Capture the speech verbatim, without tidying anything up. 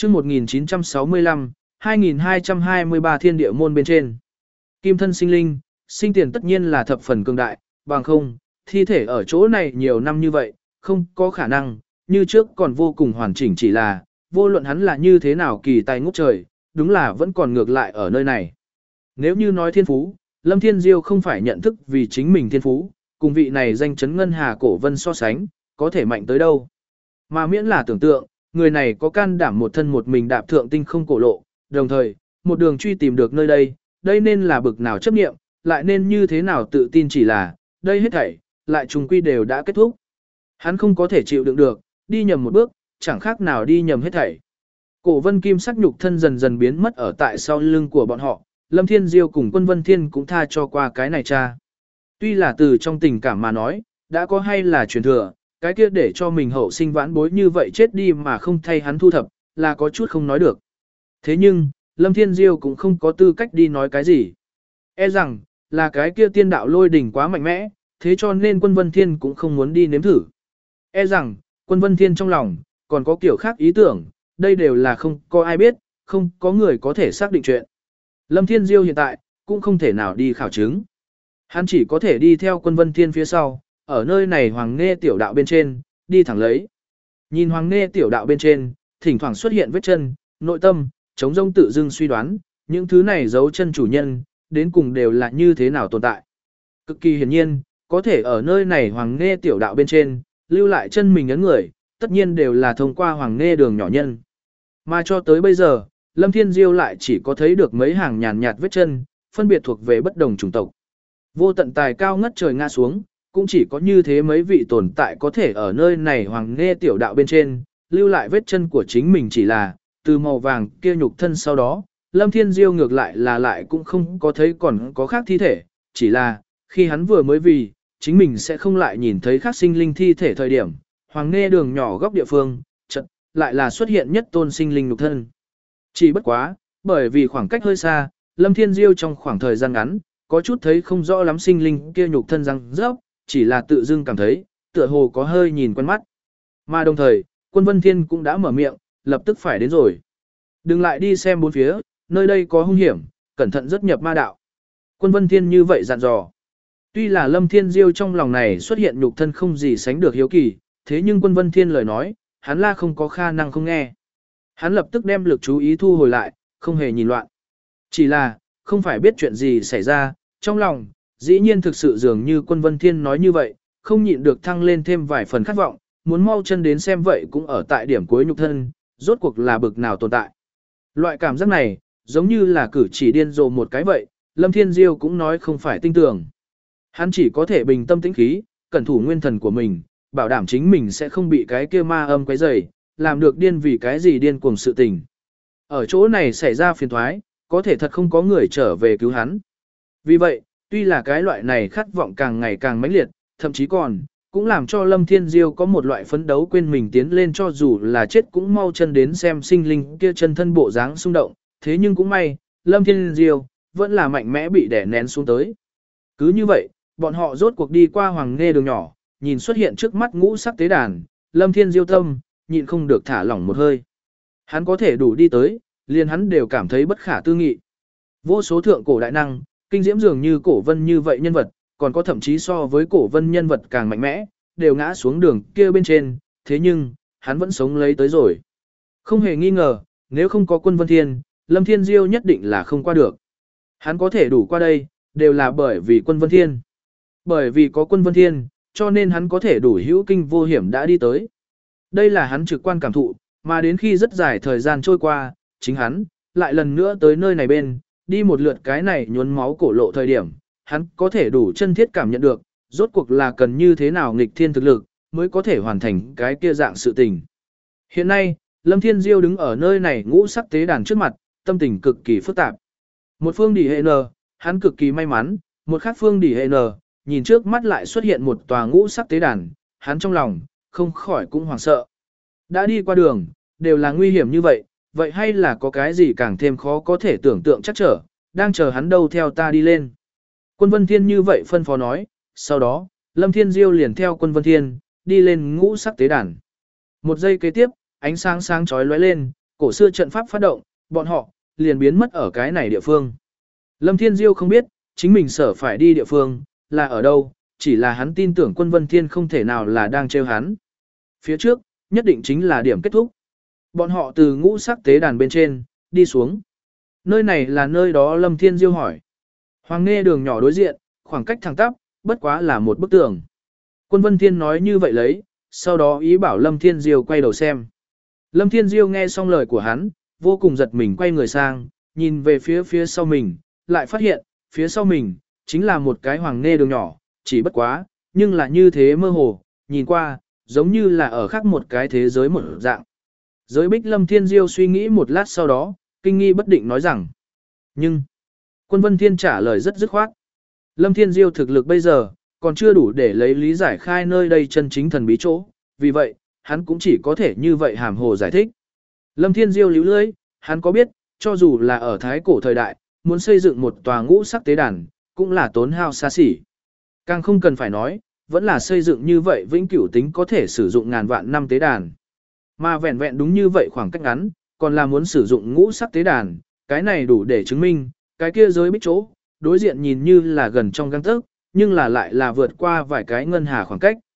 chương một nghìn chín trăm sáu mươi lăm, hai nghìn hai trăm hai mươi ba thiên địa môn bên trên. Kim thân sinh linh, sinh tiền tất nhiên là thập phần cường đại, bằng không, thi thể ở chỗ này nhiều năm như vậy, không có khả năng, như trước còn vô cùng hoàn chỉnh, chỉ là, vô luận hắn là như thế nào kỳ tài ngút trời, đúng là vẫn còn ngược lại ở nơi này. Nếu như nói thiên phú, Lâm Thiên Diêu không phải nhận thức vì chính mình thiên phú, cùng vị này danh chấn ngân hà cổ vân so sánh, có thể mạnh tới đâu. Mà miễn là tưởng tượng, người này có can đảm một thân một mình đạp thượng tinh không cổ lộ, đồng thời, một đường truy tìm được nơi đây, đây nên là bực nào chấp nghiệm, lại nên như thế nào tự tin, chỉ là, đây hết thảy, lại trùng quy đều đã kết thúc. Hắn không có thể chịu đựng được, đi nhầm một bước, chẳng khác nào đi nhầm hết thảy. Cổ vân kim sắc nhục thân dần dần biến mất ở tại sau lưng của bọn họ, Lâm Thiên Diêu cùng Quân Vân Thiên cũng tha cho qua cái này cha. Tuy là từ trong tình cảm mà nói, đã có hay là truyền thừa, cái kia để cho mình hậu sinh vãn bối như vậy chết đi mà không thay hắn thu thập, là có chút không nói được. Thế nhưng, Lâm Thiên Diêu cũng không có tư cách đi nói cái gì. E rằng, là cái kia tiên đạo lôi đỉnh quá mạnh mẽ, thế cho nên Quân Vân Thiên cũng không muốn đi nếm thử. E rằng, Quân Vân Thiên trong lòng, còn có kiểu khác ý tưởng, đây đều là không có ai biết, không có người có thể xác định chuyện. Lâm Thiên Diêu hiện tại, cũng không thể nào đi khảo chứng. Hắn chỉ có thể đi theo Quân Vân Thiên phía sau, ở nơi này Hoàng Nghe tiểu đạo bên trên, đi thẳng lấy. Nhìn Hoàng Nghe tiểu đạo bên trên, thỉnh thoảng xuất hiện vết chân, nội tâm, chống rông tự dưng suy đoán, những thứ này giấu chân chủ nhân, đến cùng đều là như thế nào tồn tại. Cực kỳ hiển nhiên, có thể ở nơi này Hoàng Nghe tiểu đạo bên trên, lưu lại chân mình ấn người, tất nhiên đều là thông qua Hoàng Nghe đường nhỏ nhân. Mà cho tới bây giờ, Lâm Thiên Diêu lại chỉ có thấy được mấy hàng nhàn nhạt vết chân, phân biệt thuộc về bất đồng chủng tộc. Vô tận tài cao ngất trời ngã xuống, cũng chỉ có như thế mấy vị tồn tại có thể ở nơi này Hoàng Nghe tiểu đạo bên trên, lưu lại vết chân của chính mình, chỉ là, từ màu vàng kia nhục thân sau đó, Lâm Thiên Diêu ngược lại là lại cũng không có thấy còn có khác thi thể, chỉ là, khi hắn vừa mới vì, chính mình sẽ không lại nhìn thấy khác sinh linh thi thể thời điểm, Hoàng Nghe đường nhỏ góc địa phương, chợt lại là xuất hiện nhất tôn sinh linh nhục thân. Chỉ bất quá, bởi vì khoảng cách hơi xa, Lâm Thiên Diêu trong khoảng thời gian ngắn, có chút thấy không rõ lắm sinh linh kia nhục thân răng rớp, chỉ là tự dưng cảm thấy, tựa hồ có hơi nhìn quen mắt. Mà đồng thời, Quân Vân Thiên cũng đã mở miệng, lập tức phải đến rồi. Đừng lại đi xem bốn phía, nơi đây có hung hiểm, cẩn thận rất nhập ma đạo. Quân Vân Thiên như vậy dặn dò. Tuy là Lâm Thiên Diêu trong lòng này xuất hiện nhục thân không gì sánh được hiếu kỳ, thế nhưng Quân Vân Thiên lời nói, hắn la không có khả năng không nghe. Hắn lập tức đem lực chú ý thu hồi lại, không hề nhìn loạn. Chỉ là, không phải biết chuyện gì xảy ra, trong lòng, dĩ nhiên thực sự dường như Quân Vân Thiên nói như vậy, không nhịn được thăng lên thêm vài phần khát vọng, muốn mau chân đến xem vậy cũng ở tại điểm cuối nhục thân, rốt cuộc là bực nào tồn tại. Loại cảm giác này, giống như là cử chỉ điên rồ một cái vậy, Lâm Thiên Diêu cũng nói không phải tinh tưởng. Hắn chỉ có thể bình tâm tĩnh khí, cẩn thủ nguyên thần của mình, bảo đảm chính mình sẽ không bị cái kia ma âm quấy rầy, làm được điên vì cái gì điên cuồng sự tình. Ở chỗ này xảy ra phiền thoái, có thể thật không có người trở về cứu hắn. Vì vậy, tuy là cái loại này khát vọng càng ngày càng mãnh liệt, thậm chí còn, cũng làm cho Lâm Thiên Diêu có một loại phấn đấu quên mình tiến lên cho dù là chết cũng mau chân đến xem sinh linh kia chân thân bộ dáng xung động, thế nhưng cũng may, Lâm Thiên Diêu, vẫn là mạnh mẽ bị đè nén xuống tới. Cứ như vậy, bọn họ rốt cuộc đi qua Hoàng Nghe đường nhỏ, nhìn xuất hiện trước mắt ngũ sắc tế đàn, Lâm Thiên Diêu tâm, nhịn không được thả lỏng một hơi. Hắn có thể đủ đi tới, liền hắn đều cảm thấy bất khả tư nghị. Vô số thượng cổ đại năng, kinh diễm dường như cổ vân như vậy nhân vật, còn có thậm chí so với cổ vân nhân vật càng mạnh mẽ, đều ngã xuống đường kia bên trên, thế nhưng, hắn vẫn sống lấy tới rồi. Không hề nghi ngờ, nếu không có Quân Vân Thiên, Lâm Thiên Diêu nhất định là không qua được. Hắn có thể đủ qua đây, đều là bởi vì Quân Vân Thiên. Bởi vì có Quân Vân Thiên, cho nên hắn có thể đủ hữu kinh vô hiểm đã đi tới. Đây là hắn trực quan cảm thụ, mà đến khi rất dài thời gian trôi qua, chính hắn, lại lần nữa tới nơi này bên, đi một lượt cái này nhuốm máu cổ lộ thời điểm, hắn có thể đủ chân thiết cảm nhận được, rốt cuộc là cần như thế nào nghịch thiên thực lực, mới có thể hoàn thành cái kia dạng sự tình. Hiện nay, Lâm Thiên Diêu đứng ở nơi này ngũ sắc tế đàn trước mặt, tâm tình cực kỳ phức tạp. Một phương đỉ hệ n, hắn cực kỳ may mắn, một khác phương đỉ hệ n, nhìn trước mắt lại xuất hiện một tòa ngũ sắc tế đàn, hắn trong lòng, không khỏi cũng hoảng sợ. Đã đi qua đường, đều là nguy hiểm như vậy, vậy hay là có cái gì càng thêm khó có thể tưởng tượng chắc trở, đang chờ hắn đâu theo ta đi lên. Quân Vân Thiên như vậy phân phó nói, sau đó, Lâm Thiên Diêu liền theo Quân Vân Thiên, đi lên ngũ sắc tế đàn. Một giây kế tiếp, ánh sáng sáng chói lóe lên, Cổ xưa trận pháp phát động, bọn họ liền biến mất ở cái này địa phương. Lâm Thiên Diêu không biết, chính mình sở phải đi địa phương, là ở đâu, chỉ là hắn tin tưởng Quân Vân Thiên không thể nào là đang trêu hắn. Phía trước, nhất định chính là điểm kết thúc. Bọn họ từ ngũ sắc tế đàn bên trên, đi xuống. Nơi này là nơi đó Lâm Thiên Diêu hỏi. Hoàng Nghe đường nhỏ đối diện, khoảng cách thẳng tắp, bất quá là một bức tường. Quân Vân Thiên nói như vậy lấy, sau đó ý bảo Lâm Thiên Diêu quay đầu xem. Lâm Thiên Diêu nghe xong lời của hắn, vô cùng giật mình quay người sang, nhìn về phía phía sau mình, lại phát hiện, phía sau mình, chính là một cái Hoàng Nghe đường nhỏ, chỉ bất quá, nhưng là như thế mơ hồ, nhìn qua, giống như là ở khác một cái thế giới một dạng. Giới bích Lâm Thiên Diêu suy nghĩ một lát sau đó, kinh nghi bất định nói rằng. Nhưng, Quân Vân Thiên trả lời rất dứt khoát. Lâm Thiên Diêu thực lực bây giờ, còn chưa đủ để lấy lý giải khai nơi đây chân chính thần bí chỗ, vì vậy, hắn cũng chỉ có thể như vậy hàm hồ giải thích. Lâm Thiên Diêu líu lưỡi, hắn có biết, cho dù là ở thái cổ thời đại, muốn xây dựng một tòa ngũ sắc tế đàn, cũng là tốn hao xa xỉ. Càng không cần phải nói, vẫn là xây dựng như vậy vĩnh cửu tính có thể sử dụng ngàn vạn năm tế đàn. Mà vẹn vẹn đúng như vậy khoảng cách ngắn, còn là muốn sử dụng ngũ sắc tế đàn, cái này đủ để chứng minh, cái kia giới bích chỗ, đối diện nhìn như là gần trong gang tấc, nhưng là lại là vượt qua vài cái ngân hà khoảng cách.